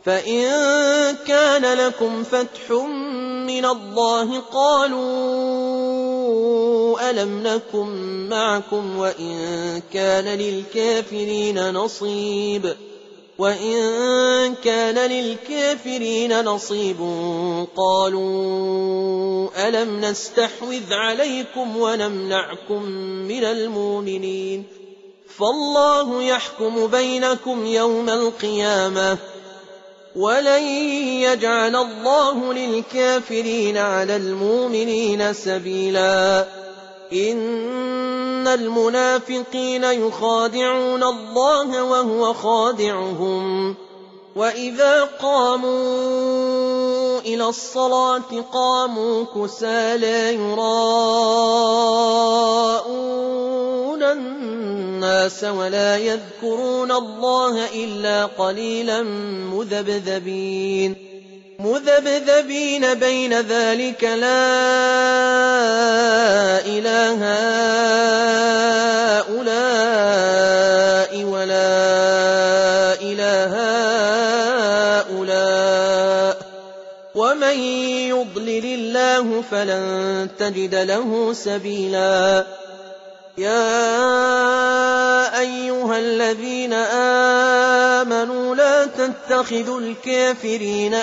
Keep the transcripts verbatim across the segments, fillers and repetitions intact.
فإن كان لكم فتح من الله قالوا ألم نكن معكم وإن كان للكافرين نصيب وإن كان للكافرين نصيب قالوا ألم نستحوذ عليكم ونمنعكم من المؤمنين فالله يحكم بينكم يوم القيامة ولن يجعل الله للكافرين على المؤمنين سبيلا إن المنافقين يخادعون الله وهو خادعهم وإذا قاموا إلى الصلاة قاموا كسالى يراءون الناس ولا يذكرون الله إلا قليلا مذبذبين مذبذبين بين ذلك لا إله هؤلاء ولا إله هؤلاء ومن يضلل الله فلن تجد له سبيلا يا أيها الذين آمنوا لا تتخذوا الكافرين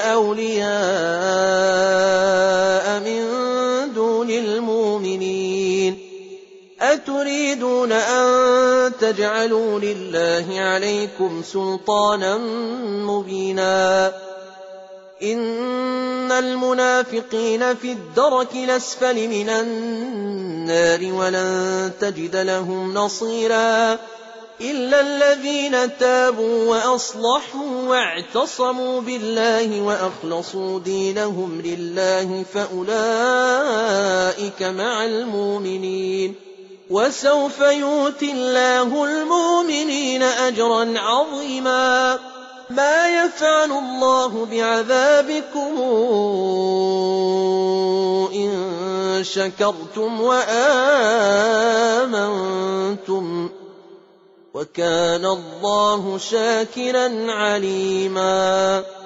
أولياء من دون المؤمنين أتريدون أن تجعلوا لله عليكم سلطانا مبينا إن المنافقين في الدرك الأسفل من النار ولن تجد لهم نصيرا إلا الذين تابوا وأصلحوا واعتصموا بالله وأخلصوا دينهم لله فأولئك مع المؤمنين وسوف يؤتي الله المؤمنين أجرا عظيما ما يفعل الله بعذابكم إن شكرتم وآمنتم وكان الله شاكرا عليما